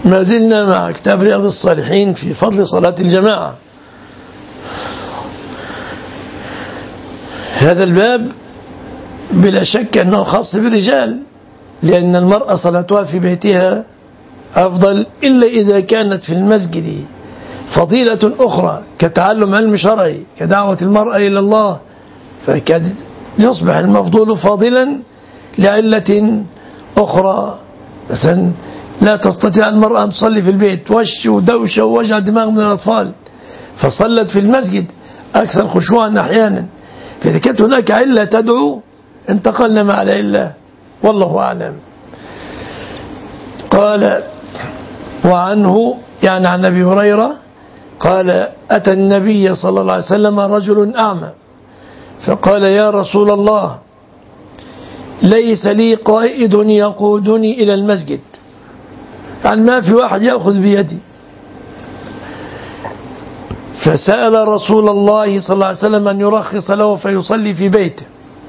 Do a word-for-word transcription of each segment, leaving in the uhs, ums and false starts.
ما زلنا مع كتاب رياض الصالحين في فضل صلاة الجماعة. هذا الباب بلا شك أنه خاص بالرجال، لأن المرأة صلاتها في بيتها أفضل إلا إذا كانت في المسجد. فضيلة أخرى كتعلم علم شرعي، كدعوة المرأة إلى الله، فكاد يصبح المفضول فاضلا لعلة أخرى. مثلا لا تستطيع المرأة أن تصلي في البيت، وش ودوشة ووجع دماغ من الأطفال، فصلت في المسجد أكثر خشوعا أحيانا. فإذا كانت هناك علة تدعو انتقلنا مع العلة، والله أعلم. قال وعنه يعني عن أبي هريرة قال أتى النبي صلى الله عليه وسلم رجل أعمى فقال يا رسول الله ليس لي قائد يقودني إلى المسجد، يعني ما في واحد يأخذ بيدي. فسأل رسول الله صلى الله عليه وسلم أن يرخص له فيصلي في بيته،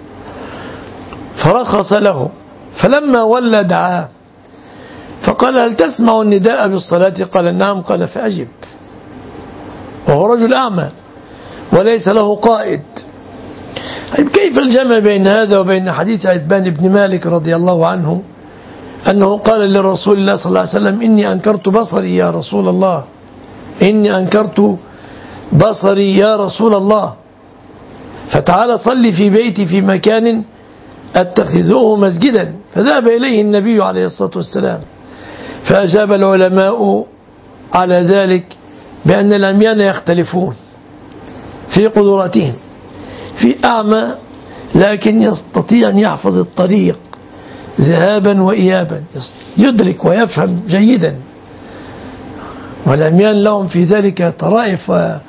فرخص له. فلما ولى دعاه فقال هل تسمع النداء بالصلاة؟ قال نعم. قال فأجب. وهو رجل أعمى وليس له قائد. كيف الجمع بين هذا وبين حديث عتبان بن مالك رضي الله عنه أنه قال لرسول الله صلى الله عليه وسلم إني أنكرت بصري يا رسول الله، إني أنكرت بصري يا رسول الله، فتعال صلي في بيتي في مكان أتخذه مسجدا. فذهب إليه النبي عليه الصلاة والسلام، فأجاب العلماء على ذلك بأن العميان يختلفون في قدراتهم. في أعمى لكن يستطيع أن يحفظ الطريق ذهابا وإيابا، يدرك ويفهم جيدا، والعميان لهم في ذلك طرائف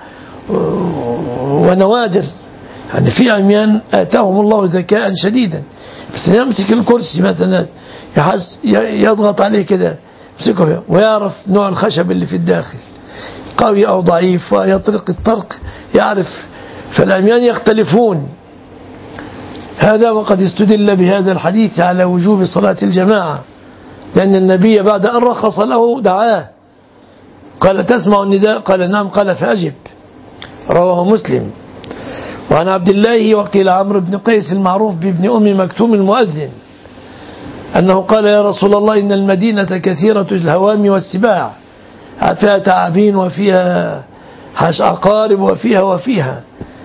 ونوادر. يعني في عميان آتاهم الله ذكاء شديدا، بس يمسك الكرسي مثلا يحس يضغط عليه كده يمسكه ويعرف نوع الخشب اللي في الداخل قوي أو ضعيف، ويطرق الطرق يعرف. فالعميان يختلفون. هذا وقد استدل بهذا الحديث على وجوب صلاة الجماعة، لأن النبي بعد أن رخص له دعاه قال تسمع النداء؟ قال نعم. قال فأجب. رواه مسلم. وعن عبد الله وقيل عمرو بن قيس المعروف بابن أم مكتوم المؤذن أنه قال يا رسول الله إن المدينة كثيرة الهوام والسباع، فيها تعابين وفيها عقارب وفيها وفيها.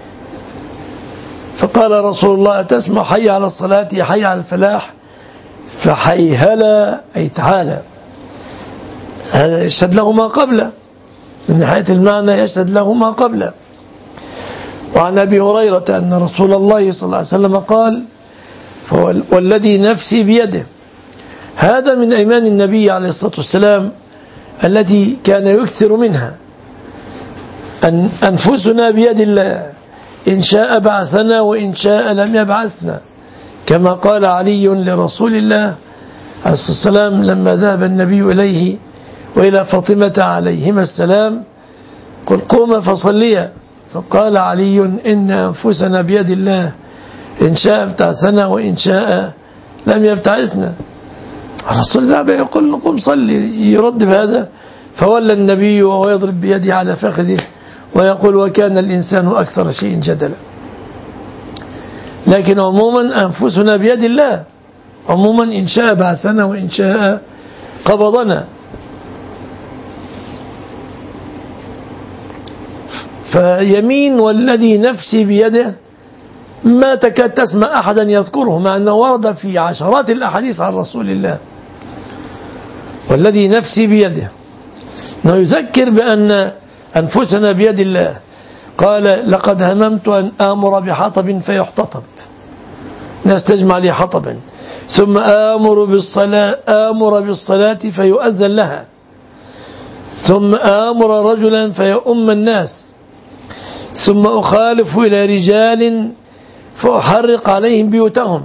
فقال رسول الله تسمع حي على الصلاة حي على الفلاح؟ فحي هلا أي تعالى. هذا يشهد له ما قبله من ناحية المعنى، يشهد له ما قبله. وعن أبي هريرة أن رسول الله صلى الله عليه وسلم قال والذي نفسي بيده. هذا من أيمان النبي عليه الصلاة والسلام التي كان يكثر منها، أن أنفسنا بيد الله، إن شاء بعثنا وإن شاء لم يبعثنا، كما قال علي لرسول الله عليه الصلاة والسلام لما ذهب النبي إليه وإلى فاطمة عليهما السلام قل قوم فصليا، فقال علي إن أنفسنا بيد الله، إن شاء ابتعثنا وإن شاء لم يبتعثنا. الرسول ذهب يقول قم صلي، يرد بهذا. فولى النبي وهو يضرب بيده على فخذه ويقول وكان الإنسان أكثر شيء جدلا. لكن عموما أنفسنا بيد الله، عموما إن شاء بعثنا وإن شاء قبضنا. فيمين والذي نفسي بيده ما تكاد تسمع أحدا يذكره، مع أنه ورد في عشرات الأحاديث عن رسول الله. والذي نفسي بيده أنه يذكر بأن أنفسنا بيد الله. قال لقد هممت أن آمر بحطب فيحتطب، الناس تجمع لي حطبا، ثم آمر بالصلاة آمر بالصلاة فيؤذن لها، ثم آمر رجلا فيؤم الناس، ثم أخالف إلى رجال فأحرق عليهم بيوتهم،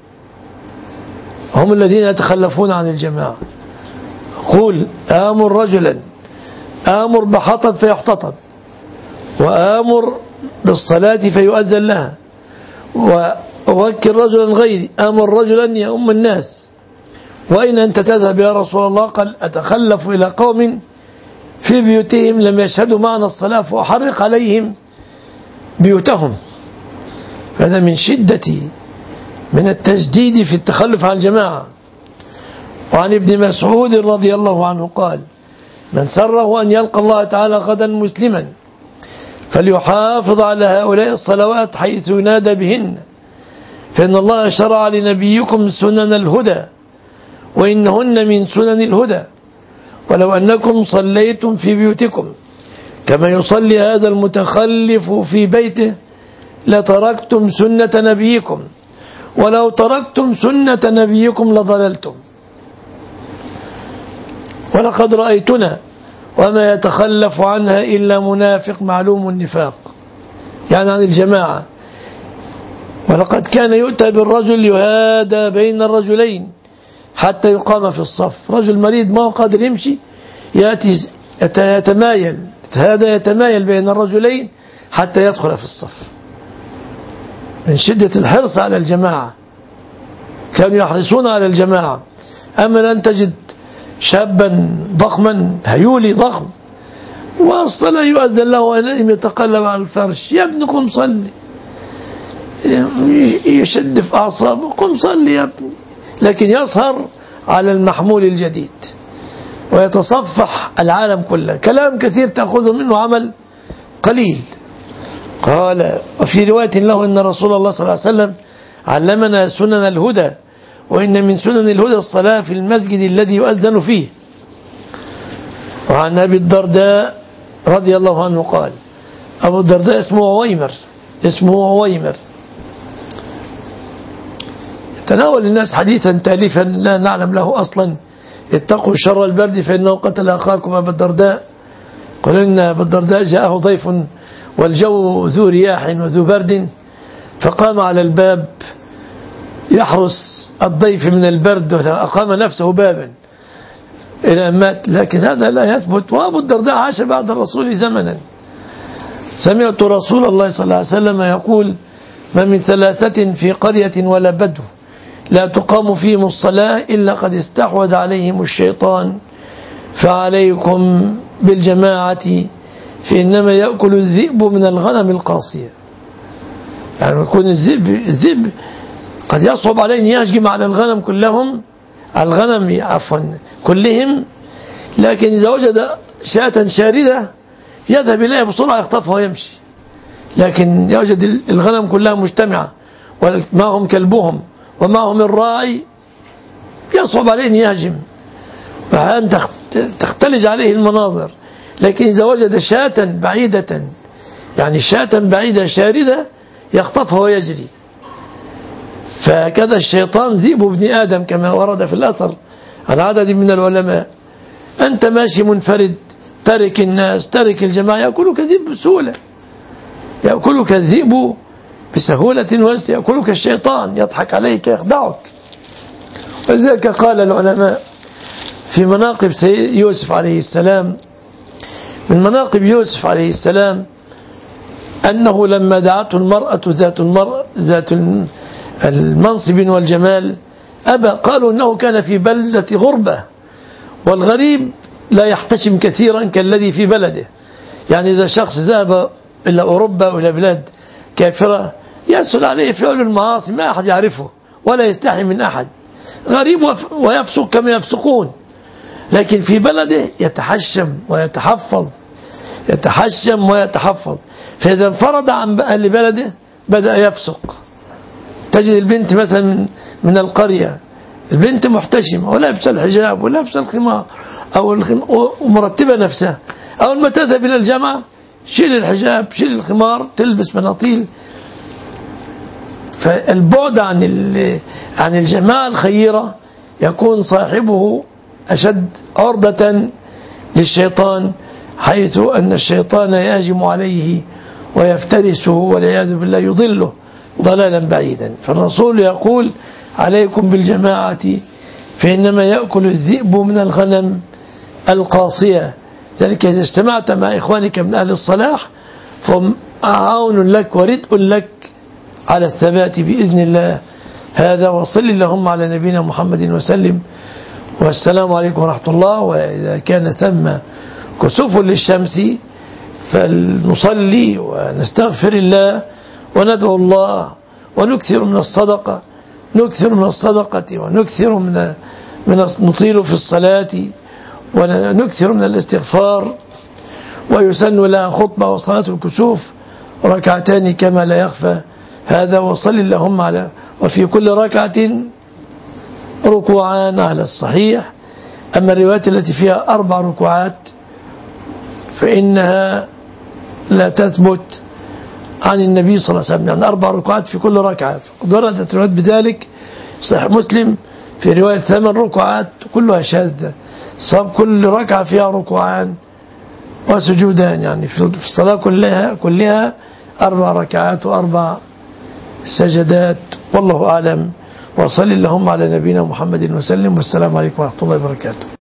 هم الذين يتخلفون عن الجماعة. قول آمر رجلا، آمر بحطب فيحتطب، وآمر بالصلاة فيؤذن لها، وأوكل رجلا غيري، آمر رجلا يؤم الناس، وأين أنت تذهب يا رسول الله؟ قال أتخلف إلى قوم في بيوتهم لم يشهدوا معنا الصلاة فأحرق عليهم بيوتهم. هذا من شدة من التجديد في التخلف عن الجماعة. وعن ابن مسعود رضي الله عنه قال من سره أن يلقى الله تعالى غدا مسلما فليحافظ على هؤلاء الصلوات حيث ينادى بهن، فإن الله شرع لنبيكم سنن الهدى وإنهن من سنن الهدى، ولو أنكم صليتم في بيوتكم كما يصلي هذا المتخلف في بيته لتركتم سنة نبيكم، ولو تركتم سنة نبيكم لضللتم. ولقد رأيتنا وما يتخلف عنها إلا منافق معلوم النفاق، يعني عن الجماعة. ولقد كان يؤتى بالرجل يهادى بين الرجلين حتى يقام في الصف، رجل مريض ما هو قادر يمشي يأتي يتمايل، هذا يتمايل بين الرجلين حتى يدخل في الصف من شدة الحرص على الجماعة. كانوا يحرصون على الجماعة. أما أن تجد شابا ضخما هيولي ضخم والصلاة يؤذن له أن يتقلب على الفرش، يا ابني قم صلي، يشد في أعصابه قم صلي يا ابني، لكن يسهر على المحمول الجديد ويتصفح العالم كله، كلام كثير تأخذه منه عمل قليل. قال وفي رواية له أن رسول الله صلى الله عليه وسلم علمنا سنن الهدى وإن من سنن الهدى الصلاة في المسجد الذي يؤذن فيه. وعن أبي الدرداء رضي الله عنه قال أبو الدرداء اسمه عويمر اسمه عويمر تناول الناس حديثا تالفا لا نعلم له أصلا: اتقوا شر البرد فإنه قتل أخاكم أبا الدرداء. قال إن أبا الدرداء جاءه ضيف والجو ذو رياح وذو برد فقام على الباب يحرس الضيف من البرد، أقام نفسه بابا إلى أن مات، لكن هذا لا يثبت. وأبو الدرداء عاش بعد الرسول زمنا. سمعت رسول الله صلى الله عليه وسلم يقول: ما من ثلاثة في قرية ولا بدو لا تقام فيهم الصلاة إلا قد استحوذ عليهم الشيطان، فعليكم بالجماعة فإنما يأكل الذئب من الغنم القاصية. يعني يكون الذئب الذئب قد يصعب عليه أن يهجم على الغنم كلهم على الغنم عفوا كلهم، لكن إذا وجد شاة شاردة يذهب إليها بسرعة يخطفها ويمشي. لكن يوجد الغنم كلها مجتمعة ومعهم كلبهم ومعهم الراعي يصعب عليه أن يهجم، فأن تختلج عليه المناظر. لكن إذا وجد شاة بعيدة يعني شاة بعيدة شاردة يخطفها ويجري. فكذا الشيطان ذئب ابن آدم كما ورد في الأثر عن عدد من العلماء. أنت ماشي منفرد ترك الناس ترك الجماعة يأكلك الذئب بسهولة، يأكلك الذئب بسهولة ويأكلك الشيطان يضحك عليك يخدعك. ولذلك قال العلماء في مناقب يوسف عليه السلام، من مناقب يوسف عليه السلام أنه لما دعته المرأة ذات المرأة ذات المنصب والجمال أبى. قالوا أنه كان في بلدة غربة، والغريب لا يحتشم كثيرا كالذي في بلده. يعني إذا شخص ذهب إلى أوروبا وإلى بلاد كافرة يسهل عليه فعل المعاصي ما أحد يعرفه ولا يستحي من أحد، غريب ويفسق كما يفسقون. لكن في بلده يتحشم ويتحفظ يتحشم ويتحفظ، فإذا انفرد عن أهل بلده بدأ يفسق. تجد البنت مثلا من القرية البنت محتشمة ولابسة الحجاب ولابسة الخمار أو مرتبة نفسها، أول ما تذهب إلى الجامعة شيل الحجاب شيل الخمار تلبس بناطيل. فالبعد عن عن الجماعة الخيرة يكون صاحبه أشد عرضة للشيطان، حيث أن الشيطان يهجم عليه ويفترسه والعياذ بالله يضله ضلالا بعيدا. فالرسول يقول: عليكم بالجماعة فإنما يأكل الذئب من الغنم القاصية. ذلك إذا اجتمعت مع إخوانك من أهل الصلاح فهم عون لك وردء لك على الثبات بإذن الله. هذا وصل اللهم على نبينا محمد وسلم. والسلام عليكم ورحمة الله. وإذا كان ثم كسوف للشمس فلنصلي ونستغفر الله وندعو الله ونكثر من الصدقة نكثر من الصدقة ونكثر من من نطيل في الصلاة ونكثر من الاستغفار. ويسن لها خطبة وصلاة الكسوف ركعتان كما لا يخفى هذا. وصل اللهم على وفي كل ركعة ركوعان على الصحيح. أما الروايات التي فيها أربع ركوعات فإنها لا تثبت عن النبي صلى الله عليه وسلم، يعني أربع ركوعات في كل ركعة. وردت روايات بذلك صحيح مسلم في رواية ثمان ركوعات كلها شاذة. صاب كل ركعة فيها ركوعان وسجودان، يعني في الصلاة كلها كلها أربع ركعات وأربع سجدات. والله أعلم. وصل اللهم على نبينا محمد وسلم. والسلام عليكم ورحمة الله وبركاته.